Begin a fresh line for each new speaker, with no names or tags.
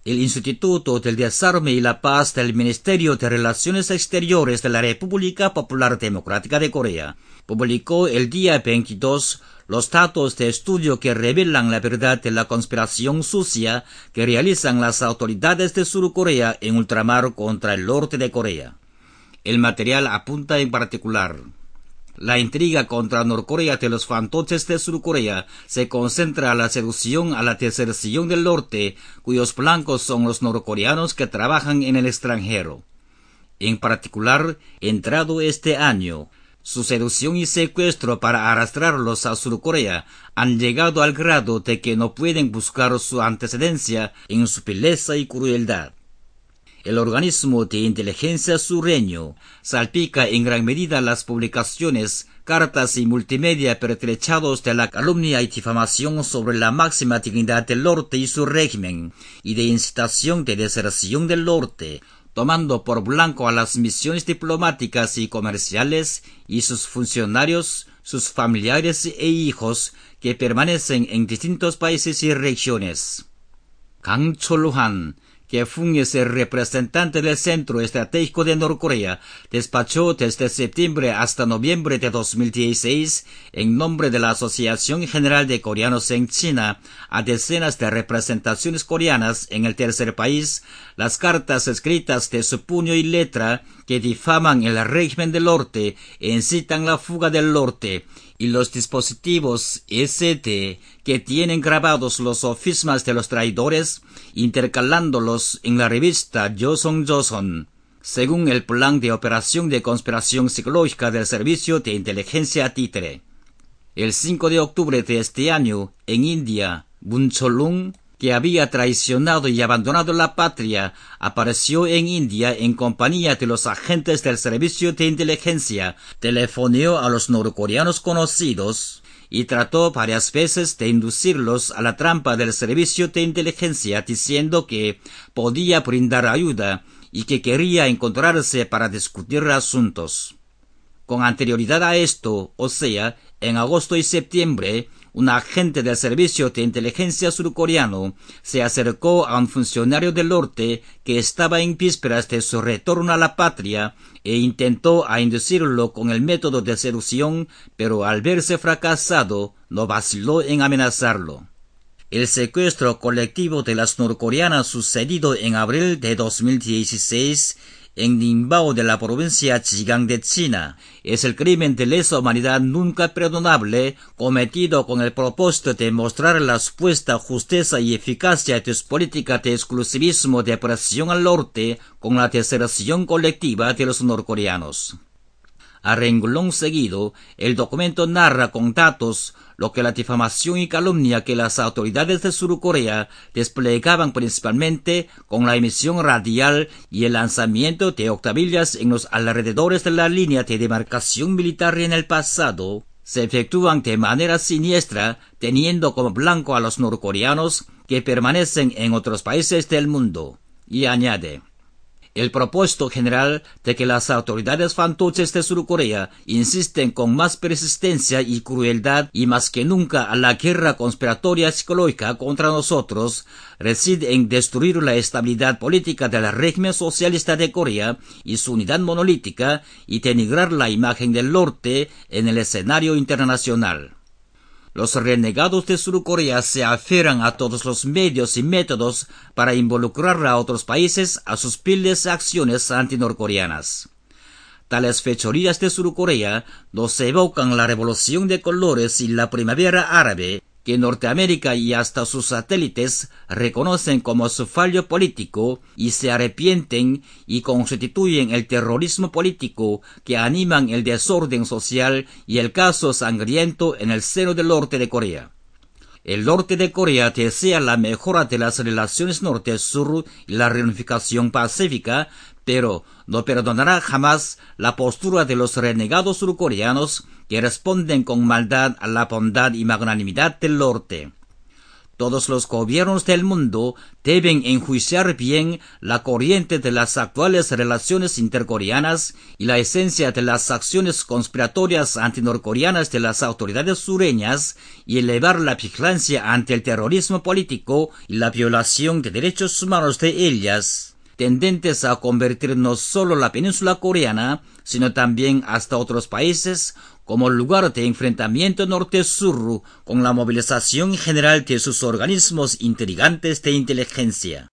El Instituto del Desarme y la Paz del Ministerio de Relaciones Exteriores de la República Popular Democrática de Corea publicó el día 22 los datos de estudio que revelan la verdad de la conspiración sucia que realizan las autoridades de Sur Corea en ultramar contra el norte de Corea. El material apunta en particular: la intriga contra Norcorea de los fantoches de Sur Corea se concentra a la seducción a la deserción del norte, cuyos blancos son los norcoreanos que trabajan en el extranjero. En particular, entrado este año, su seducción y secuestro para arrastrarlos a Sur Corea han llegado al grado de que no pueden buscar su antecedencia en su vileza y crueldad. El organismo de inteligencia sureño salpica en gran medida las publicaciones, cartas y multimedia pertrechados de la calumnia y difamación sobre la máxima dignidad del norte y su régimen, y de incitación de deserción del norte, tomando por blanco a las misiones diplomáticas y comerciales y sus funcionarios, sus familiares e hijos que permanecen en distintos países y regiones. Kang Chol-han, que funge ser representante del Centro Estratégico de Norcorea, despachó desde septiembre hasta noviembre de 2016, en nombre de la Asociación General de Coreanos en China, a decenas de representaciones coreanas en el tercer país, las cartas escritas de su puño y letra que difaman el régimen del norte e incitan la fuga del norte, y los dispositivos ST que tienen grabados los sofismas de los traidores, intercalándolos en la revista Joseon, según el plan de operación de conspiración psicológica del Servicio de Inteligencia Títere. El 5 de octubre de este año, en India, Moon Chol-un, que había traicionado y abandonado la patria, apareció en India en compañía de los agentes del Servicio de Inteligencia, telefoneó a los norcoreanos conocidos y trató varias veces de inducirlos a la trampa del Servicio de Inteligencia, diciendo que podía brindar ayuda y que quería encontrarse para discutir asuntos. Con anterioridad a esto, o sea, en agosto y septiembre, un agente del Servicio de Inteligencia surcoreano se acercó a un funcionario del norte que estaba en vísperas de su retorno a la patria e intentó inducirlo con el método de seducción, pero al verse fracasado, no vaciló en amenazarlo. El secuestro colectivo de las norcoreanas sucedido en abril de 2016 en Ningbo de la provincia Jigang de China es el crimen de lesa humanidad nunca perdonable cometido con el propósito de mostrar la supuesta justeza y eficacia de su política de exclusivismo de presión al norte con la deserción colectiva de los norcoreanos. A renglón seguido, el documento narra con datos lo que la difamación y calumnia que las autoridades de Sur Corea desplegaban principalmente con la emisión radial y el lanzamiento de octavillas en los alrededores de la línea de demarcación militar en el pasado, se efectúan de manera siniestra, teniendo como blanco a los norcoreanos que permanecen en otros países del mundo. Y añade: el propósito general de que las autoridades fantoches de Sur Corea insisten con más persistencia y crueldad y más que nunca a la guerra conspiratoria psicológica contra nosotros reside en destruir la estabilidad política del régimen socialista de Corea y su unidad monolítica y denigrar la imagen del norte en el escenario internacional. Los renegados de Sur Corea se aferran a todos los medios y métodos para involucrar a otros países a sus viles acciones antinorcoreanas. Tales fechorías de Sur Corea nos evocan la revolución de colores y la primavera árabe, que Norteamérica y hasta sus satélites reconocen como su fallo político y se arrepienten y constituyen el terrorismo político que animan el desorden social y el caos sangriento en el seno del norte de Corea. El norte de Corea desea la mejora de las relaciones norte-sur y la reunificación pacífica, pero no perdonará jamás la postura de los renegados surcoreanos que responden con maldad a la bondad y magnanimidad del norte. Todos los gobiernos del mundo deben enjuiciar bien la corriente de las actuales relaciones intercoreanas y la esencia de las acciones conspiratorias antinorcoreanas de las autoridades sureñas y elevar la vigilancia ante el terrorismo político y la violación de derechos humanos de ellas, tendentes a convertir no solo la península coreana, sino también hasta otros países como lugar de enfrentamiento norte-sur con la movilización general de sus organismos intrigantes de inteligencia.